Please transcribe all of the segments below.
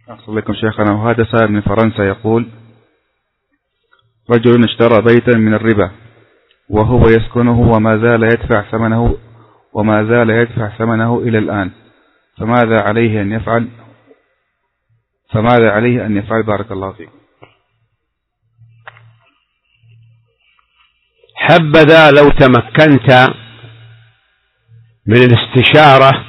أحسن لكم شيخنا. وهذا سائل من فرنسا يقول: رجل اشترى بيتا من الربا وهو يسكنه وما زال يدفع ثمنه إلى الآن، فماذا عليه أن يفعل؟ بارك الله فيك. حبذا لو تمكنت من الاستشارة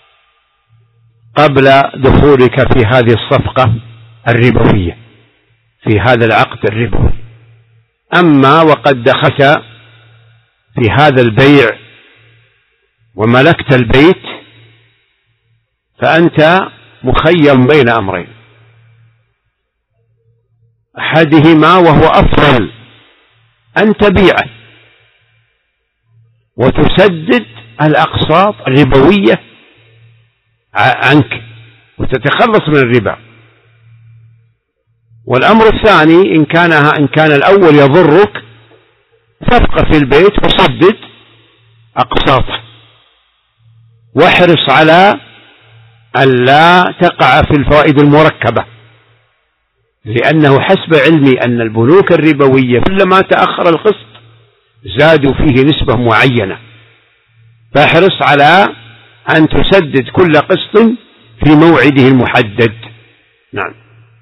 قبل دخولك في هذه الصفقة الربوية، في هذا العقد الربوي. أما وقد دخلت في هذا البيع وملكت البيت فأنت مخيم بين أمرين، أحدهما وهو أفضل أن تبيعه وتسدد الأقساط الربوية عنك وتتخلص من الربا، والأمر الثاني إن كان الأول يضرك فابق في البيت وسدد أقساطه، واحرص على أن لا تقع في الفوائد المركبة، لأنه حسب علمي أن البنوك الربوية كلما تأخر القسط زادوا فيه نسبة معينة، فاحرص على أن تسدد كل قسط في موعده المحدد. نعم.